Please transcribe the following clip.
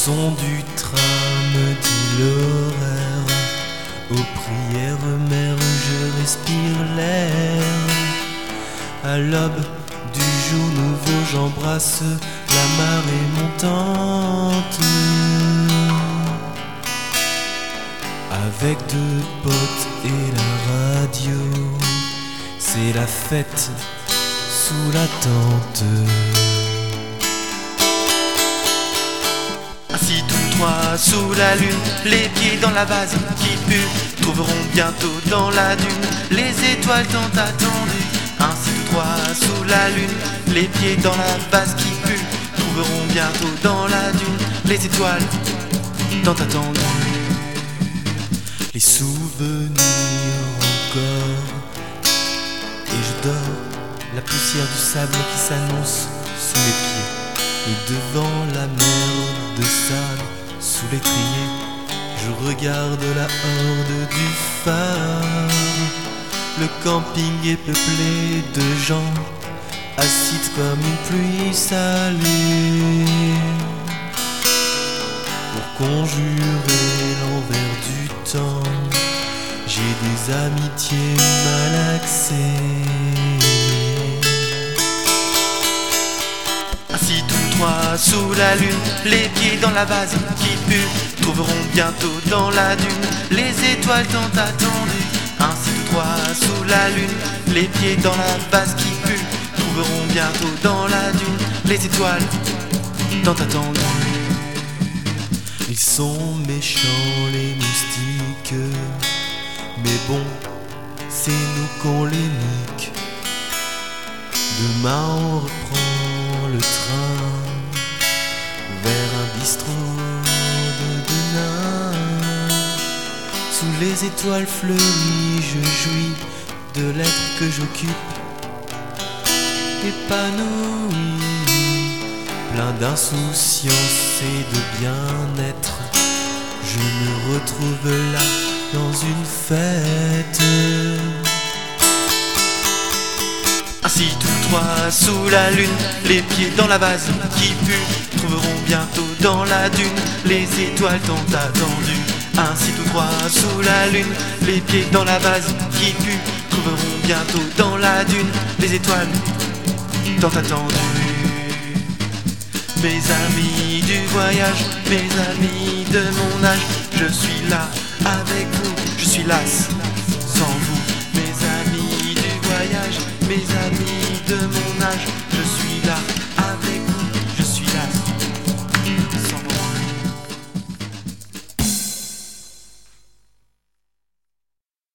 son du train me dit l'horaire. Aux prières mères, je respire l'air. À l'aube du jour nouveau, j'embrasse la marée montante. Avec deux potes et la radio, c'est la fête sous la tente. Ainsi tous trois sous la lune, les pieds dans la vase qui pue, trouveront bientôt dans la dune les étoiles tant attendues. Ainsi tous trois sous la lune, les pieds dans la vase qui pue, trouveront bientôt dans la dune les étoiles tant attendues. Les souvenirs encore, et je dors, la poussière du sable qui s'annonce sous mes pieds. Et devant la mer de sable, sous l'étrier, je regarde la horde du phare. Le camping est peuplé de gens, acides comme une pluie salée. Pour conjurer l'envers du temps, j'ai des amitiés malaxées. Ainsi tous trois sous la lune, les pieds dans la vase qui pue, trouveront bientôt dans la dune les étoiles tant attendues. Ainsi tous trois sous la lune, les pieds dans la vase qui pue, trouveront bientôt dans la dune les étoiles tant attendues. Ils sont méchants les moustiques, mais bon, c'est nous qu'on les nique. Demain on reprend le train vers un bistrot de demain. Sous les étoiles fleuries, je jouis de l'être que j'occupe, épanoui, plein d'insouciance et de bien-être. Je me retrouve là dans une fête. Ainsi tous trois sous la lune, les pieds dans la vase qui pue, trouveront bientôt dans la dune les étoiles tant attendues. Ainsi tous trois sous la lune, les pieds dans la vase qui pue, trouveront bientôt dans la dune les étoiles tant attendues. Mes amis du voyage, mes amis de mon âge, je suis là avec vous, je suis las sans vous. Mes amis du voyage, mes amis de mon âge,